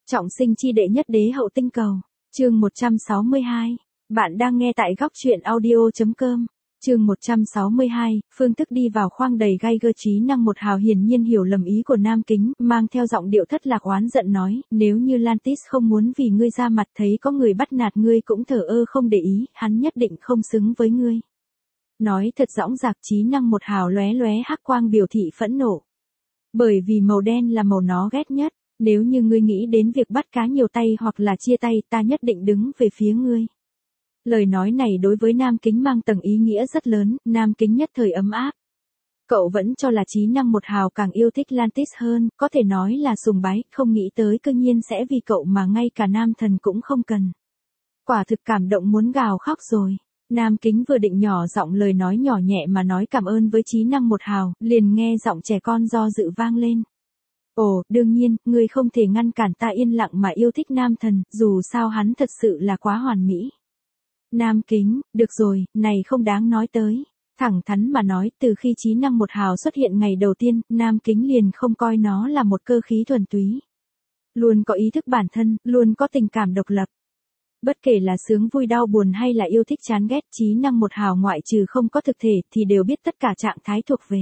Trọng sinh chi đệ nhất đế hậu tinh cầu. Chương 162. Bạn đang nghe tại góc truyện audio.com. Chương 162, phương thức đi vào khoang đầy gai gơ. Trí năng một hào hiển nhiên hiểu lầm ý của Nam Kính, mang theo giọng điệu thất lạc oán giận nói, nếu như Lantis không muốn vì ngươi ra mặt, thấy có người bắt nạt ngươi cũng thờ ơ không để ý, hắn nhất định không xứng với ngươi. Nói thật dõng dạc. Trí năng một hào lóe lóe hắc quang biểu thị phẫn nộ. Bởi vì màu đen là màu nó ghét nhất. Nếu như ngươi nghĩ đến việc bắt cá nhiều tay hoặc là chia tay, ta nhất định đứng về phía ngươi. Lời nói này đối với Nam Kính mang tầng ý nghĩa rất lớn, Nam Kính nhất thời ấm áp. Cậu vẫn cho là trí năng một hào càng yêu thích Lantis hơn, có thể nói là sùng bái, không nghĩ tới cư nhiên sẽ vì cậu mà ngay cả nam thần cũng không cần. Quả thực cảm động muốn gào khóc rồi. Nam Kính vừa định nhỏ giọng lời nói nhỏ nhẹ mà nói cảm ơn với trí năng một hào, liền nghe giọng trẻ con do dự vang lên. Ồ, đương nhiên, ngươi không thể ngăn cản ta yên lặng mà yêu thích nam thần, dù sao hắn thật sự là quá hoàn mỹ. Nam Kính, được rồi, này không đáng nói tới. Thẳng thắn mà nói, từ khi trí năng một hào xuất hiện ngày đầu tiên, Nam Kính liền không coi nó là một cơ khí thuần túy. Luôn có ý thức bản thân, luôn có tình cảm độc lập. Bất kể là sướng vui đau buồn hay là yêu thích chán ghét, trí năng một hào ngoại trừ không có thực thể thì đều biết tất cả trạng thái thuộc về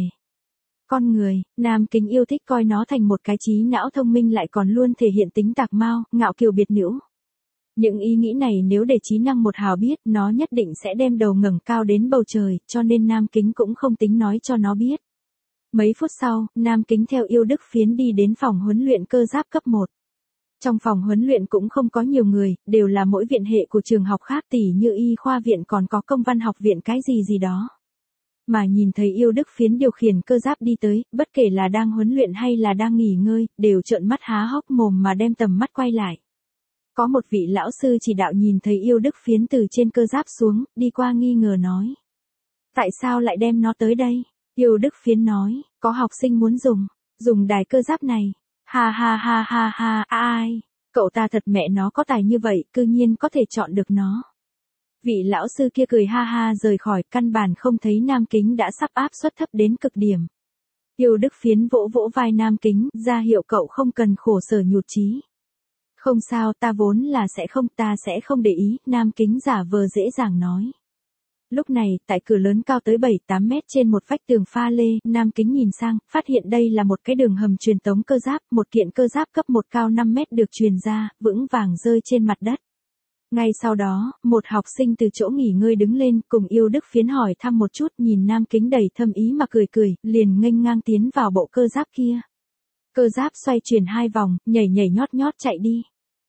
con người. Nam Kính yêu thích coi nó thành một cái trí não thông minh lại còn luôn thể hiện tính tạc mao, ngạo kiều biệt nữ. Những ý nghĩ này nếu để trí năng một hào biết, nó nhất định sẽ đem đầu ngẩng cao đến bầu trời, cho nên Nam Kính cũng không tính nói cho nó biết. Mấy phút sau, Nam Kính theo Yêu Đức Phiến đi đến phòng huấn luyện cơ giáp cấp 1. Trong phòng huấn luyện cũng không có nhiều người, đều là mỗi viện hệ của trường học khác, tỉ như y khoa viện còn có công văn học viện cái gì đó. Mà nhìn thấy Yêu Đức Phiến điều khiển cơ giáp đi tới, bất kể là đang huấn luyện hay là đang nghỉ ngơi, đều trợn mắt há hốc mồm mà đem tầm mắt quay lại. Có một vị lão sư chỉ đạo nhìn thấy Yêu Đức Phiến từ trên cơ giáp xuống, đi qua nghi ngờ nói. Tại sao lại đem nó tới đây? Yêu Đức Phiến nói, có học sinh muốn dùng đài cơ giáp này. Ha ha ha ha ha, ai? Cậu ta thật mẹ nó có tài như vậy, cư nhiên có thể chọn được nó. Vị lão sư kia cười ha ha rời khỏi, căn bản không thấy Nam Kính đã sắp áp suất thấp đến cực điểm. Yêu Đức Phiến vỗ vỗ vai Nam Kính, ra hiệu cậu không cần khổ sở nhụt chí. Không sao, ta vốn là ta sẽ không để ý, Nam Kính giả vờ dễ dàng nói. Lúc này, tại cửa lớn cao tới 7-8 mét trên một vách tường pha lê, Nam Kính nhìn sang, phát hiện đây là một cái đường hầm truyền tống cơ giáp, một kiện cơ giáp cấp 1 cao 5 mét được truyền ra, vững vàng rơi trên mặt đất. Ngay sau đó, một học sinh từ chỗ nghỉ ngơi đứng lên, cùng Yêu Đức Phiến hỏi thăm một chút, nhìn Nam Kính đầy thâm ý mà cười, liền nghênh ngang tiến vào bộ cơ giáp kia. Cơ giáp xoay chuyển 2 vòng, nhảy nhót chạy đi.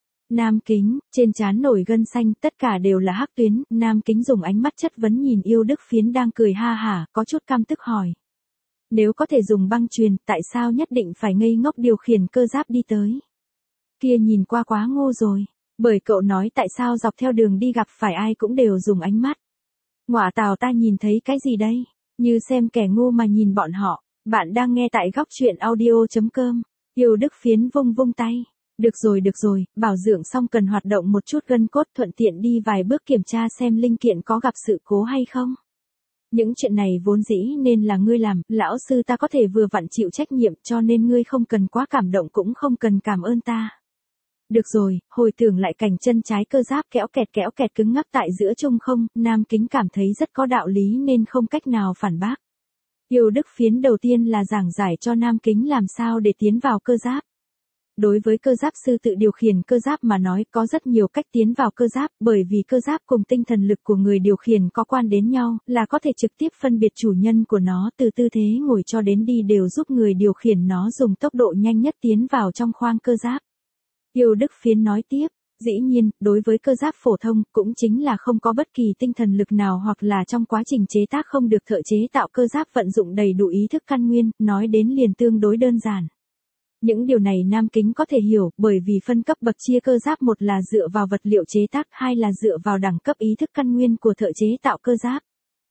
Nam Kính, trên trán nổi gân xanh, tất cả đều là hắc tuyến, Nam Kính dùng ánh mắt chất vấn nhìn Yêu Đức Phiến đang cười ha hả, có chút căm tức hỏi. Nếu có thể dùng băng chuyền, tại sao nhất định phải ngây ngốc điều khiển cơ giáp đi tới? Kia nhìn qua quá ngô rồi. Bởi cậu nói tại sao dọc theo đường đi gặp phải ai cũng đều dùng ánh mắt. Ngọa tào ta nhìn thấy cái gì đây? Như xem kẻ ngu mà nhìn bọn họ. Bạn đang nghe tại góc truyện audio.com. Yêu Đức Phiến vung tay. Được rồi, bảo dưỡng xong cần hoạt động một chút gân cốt, thuận tiện đi vài bước kiểm tra xem linh kiện có gặp sự cố hay không. Những chuyện này vốn dĩ nên là ngươi làm, lão sư ta có thể vừa vặn chịu trách nhiệm, cho nên ngươi không cần quá cảm động cũng không cần cảm ơn ta. Được rồi, hồi tưởng lại cảnh chân trái cơ giáp kéo kẹt cứng ngắc tại giữa trung không, Nam Kính cảm thấy rất có đạo lý nên không cách nào phản bác. Yêu Đức Phiến đầu tiên là giảng giải cho Nam Kính làm sao để tiến vào cơ giáp. Đối với cơ giáp sư tự điều khiển cơ giáp mà nói, có rất nhiều cách tiến vào cơ giáp, bởi vì cơ giáp cùng tinh thần lực của người điều khiển có quan đến nhau, là có thể trực tiếp phân biệt chủ nhân của nó, từ tư thế ngồi cho đến đi đều giúp người điều khiển nó dùng tốc độ nhanh nhất tiến vào trong khoang cơ giáp. Yêu Đức Phiến nói tiếp, dĩ nhiên, đối với cơ giáp phổ thông, cũng chính là không có bất kỳ tinh thần lực nào hoặc là trong quá trình chế tác không được thợ chế tạo cơ giáp vận dụng đầy đủ ý thức căn nguyên, nói đến liền tương đối đơn giản. Những điều này Nam Kính có thể hiểu, bởi vì phân cấp bậc chia cơ giáp, một là dựa vào vật liệu chế tác, hai là dựa vào đẳng cấp ý thức căn nguyên của thợ chế tạo cơ giáp.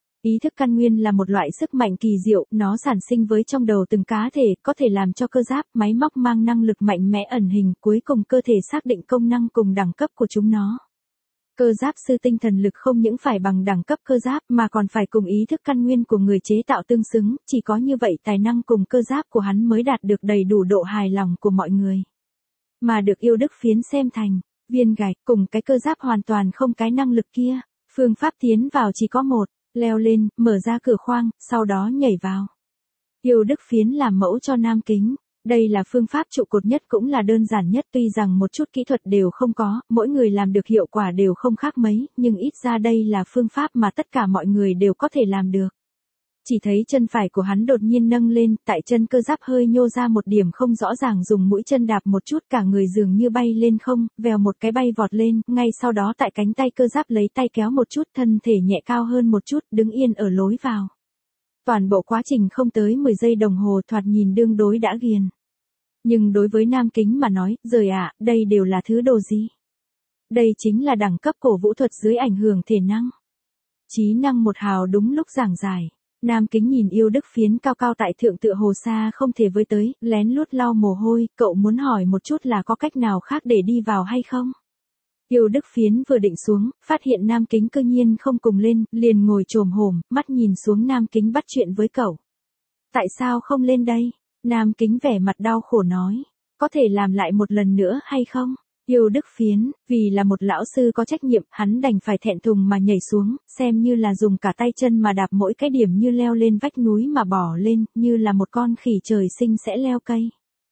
Ý thức căn nguyên là một loại sức mạnh kỳ diệu, nó sản sinh với trong đầu từng cá thể, có thể làm cho cơ giáp, máy móc mang năng lực mạnh mẽ ẩn hình, cuối cùng cơ thể xác định công năng cùng đẳng cấp của chúng nó. Cơ giáp sư tinh thần lực không những phải bằng đẳng cấp cơ giáp mà còn phải cùng ý thức căn nguyên của người chế tạo tương xứng, chỉ có như vậy tài năng cùng cơ giáp của hắn mới đạt được đầy đủ độ hài lòng của mọi người. mà được Yêu Đức Phiến xem thành viên gạch cùng cái cơ giáp hoàn toàn không cái năng lực kia. Phương pháp tiến vào chỉ có một, leo lên, mở ra cửa khoang, sau đó nhảy vào. Yêu Đức Phiến làm mẫu cho Nam Kính. Đây là phương pháp trụ cột nhất cũng là đơn giản nhất, tuy rằng một chút kỹ thuật đều không có, mỗi người làm được hiệu quả đều không khác mấy, nhưng ít ra đây là phương pháp mà tất cả mọi người đều có thể làm được. Chỉ thấy chân phải của hắn đột nhiên nâng lên, tại chân cơ giáp hơi nhô ra một điểm không rõ ràng, dùng mũi chân đạp một chút, cả người dường như bay lên không, vèo một cái bay vọt lên, ngay sau đó tại cánh tay cơ giáp lấy tay kéo một chút, thân thể nhẹ cao hơn một chút, đứng yên ở lối vào. Toàn bộ quá trình không tới 10 giây đồng hồ, thoạt nhìn đương đối đã ghiền. Nhưng đối với Nam Kính mà nói, giời ạ, đây đều là thứ đồ gì? Đây chính là đẳng cấp cổ vũ thuật dưới ảnh hưởng thể năng. Trí năng một hào đúng lúc giảng giải. Nam Kính nhìn Yêu Đức Phiến cao cao tại thượng tựa hồ xa không thể với tới, lén lút lau mồ hôi, cậu muốn hỏi một chút là có cách nào khác để đi vào hay không? Yêu Đức Phiến vừa định xuống, phát hiện Nam Kính cư nhiên không cùng lên, liền ngồi chồm hổm, mắt nhìn xuống Nam Kính bắt chuyện với cậu. Tại sao không lên đây? Nam Kính vẻ mặt đau khổ nói. Có thể làm lại một lần nữa hay không? Yêu Đức Phiến, vì là một lão sư có trách nhiệm, hắn đành phải thẹn thùng mà nhảy xuống, xem như là dùng cả tay chân mà đạp mỗi cái điểm, như leo lên vách núi mà bỏ lên, như là một con khỉ trời sinh sẽ leo cây.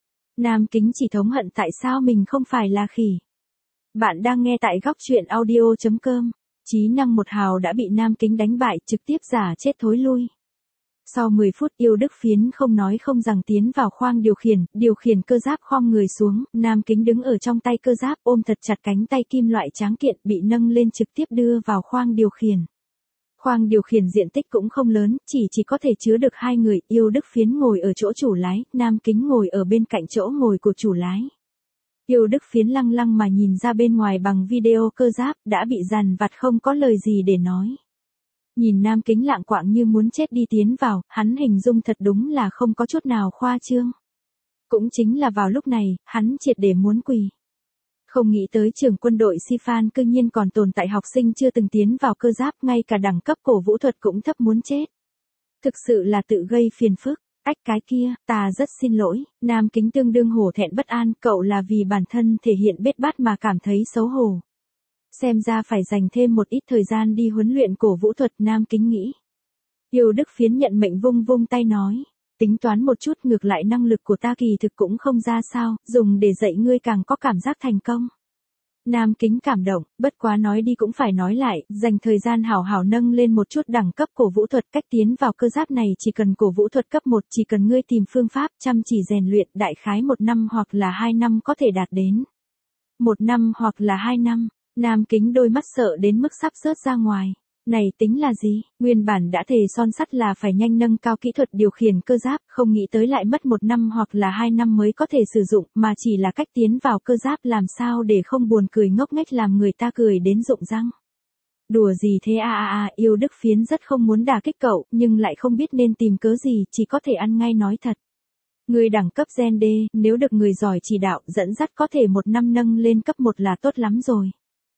Nam Kính chỉ thống hận tại sao mình không phải là khỉ. Bạn đang nghe tại Góc Truyện Audio.com. Trí năng một hào đã bị Nam Kính đánh bại, trực tiếp giả chết thối lui. Sau 10 phút, Yêu Đức Phiến không nói không rằng tiến vào khoang điều khiển cơ giáp, khom người xuống, Nam Kính đứng ở trong tay cơ giáp, ôm thật chặt cánh tay kim loại tráng kiện, bị nâng lên trực tiếp đưa vào khoang điều khiển. Khoang điều khiển diện tích cũng không lớn, chỉ có thể chứa được 2 người, Yêu Đức Phiến ngồi ở chỗ chủ lái, Nam Kính ngồi ở bên cạnh chỗ ngồi của chủ lái. Yêu Đức Phiến lăng lăng mà nhìn ra bên ngoài bằng video cơ giáp, đã bị dằn vặt không có lời gì để nói. Nhìn Nam Kính lạng quạng như muốn chết đi tiến vào, hắn hình dung thật đúng là không có chút nào khoa trương. Cũng chính là vào lúc này, hắn triệt để muốn quỳ. Không nghĩ tới trường quân đội Sifan cư nhiên còn tồn tại học sinh chưa từng tiến vào cơ giáp, ngay cả đẳng cấp cổ vũ thuật cũng thấp muốn chết. Thực sự là tự gây phiền phức. Ách cái kia, ta rất xin lỗi. Nam Kính tương đương hổ thẹn bất an, cậu là vì bản thân thể hiện bết bát mà cảm thấy xấu hổ. Xem ra phải dành thêm một ít thời gian đi huấn luyện cổ vũ thuật, Nam Kính nghĩ. Yêu Đức Phiến nhận mệnh vung vung tay nói. Tính toán một chút, ngược lại năng lực của ta kỳ thực cũng không ra sao, dùng để dạy ngươi càng có cảm giác thành công. Nam Kính cảm động, bất quá nói đi cũng phải nói lại, dành thời gian hảo hảo nâng lên một chút đẳng cấp cổ vũ thuật, cách tiến vào cơ giáp này chỉ cần cổ vũ thuật cấp 1, chỉ cần ngươi tìm phương pháp, chăm chỉ rèn luyện, đại khái 1 năm hoặc là 2 năm có thể đạt đến. 1 năm hoặc là 2 năm, Nam Kính đôi mắt sợ đến mức sắp rớt ra ngoài. Này tính là gì? Nguyên bản đã thề son sắt là phải nhanh nâng cao kỹ thuật điều khiển cơ giáp, không nghĩ tới lại mất 1 năm hoặc là 2 năm mới có thể sử dụng, mà chỉ là cách tiến vào cơ giáp, làm sao để không buồn cười ngốc nghếch làm người ta cười đến rụng răng. Đùa gì thế à. Yêu Đức Phiến rất không muốn đả kích cậu, nhưng lại không biết nên tìm cớ gì, chỉ có thể ăn ngay nói thật. Người đẳng cấp Gen D, nếu được người giỏi chỉ đạo, dẫn dắt có thể 1 năm nâng lên cấp 1 là tốt lắm rồi.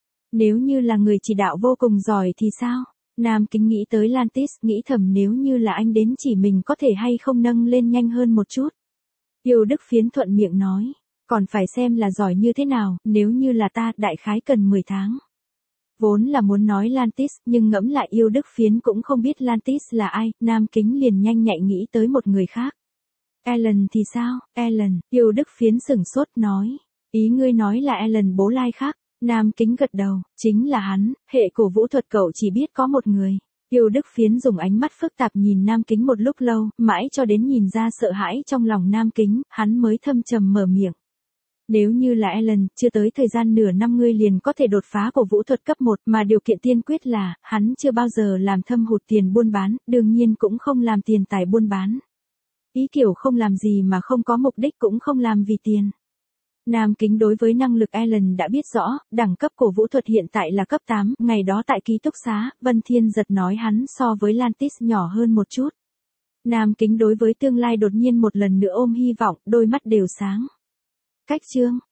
Nếu như là người chỉ đạo vô cùng giỏi thì sao? Nam Kính nghĩ tới Lantis, nghĩ thầm nếu như là anh đến chỉ mình có thể hay không nâng lên nhanh hơn một chút. Yêu Đức Phiến thuận miệng nói, còn phải xem là giỏi như thế nào, nếu như là ta, đại khái cần 10 tháng. Vốn là muốn nói Lantis, nhưng ngẫm lại Yêu Đức Phiến cũng không biết Lantis là ai, Nam Kính liền nhanh nhạy nghĩ tới một người khác. Alan thì sao? Alan, Yêu Đức Phiến sửng sốt nói, ý ngươi nói là Alan bố Lai khác. Nam Kính gật đầu, chính là hắn, hệ cổ vũ thuật cậu chỉ biết có một người. Yêu Đức Phiến dùng ánh mắt phức tạp nhìn Nam Kính một lúc lâu, mãi cho đến nhìn ra sợ hãi trong lòng Nam Kính, hắn mới thâm trầm mở miệng. Nếu như là Alan, chưa tới thời gian nửa năm ngươi liền có thể đột phá cổ vũ thuật cấp 1, mà điều kiện tiên quyết là, hắn chưa bao giờ làm thâm hụt tiền buôn bán, đương nhiên cũng không làm tiền tài buôn bán. Ý kiểu không làm gì mà không có mục đích, cũng không làm vì tiền. Nam Kính đối với năng lực Alan đã biết rõ, đẳng cấp cổ vũ thuật hiện tại là cấp 8, ngày đó tại ký túc xá, Vân Thiên Giật nói hắn so với Lantis nhỏ hơn một chút. Nam Kính đối với tương lai đột nhiên một lần nữa ôm hy vọng, đôi mắt đều sáng. Cách chương,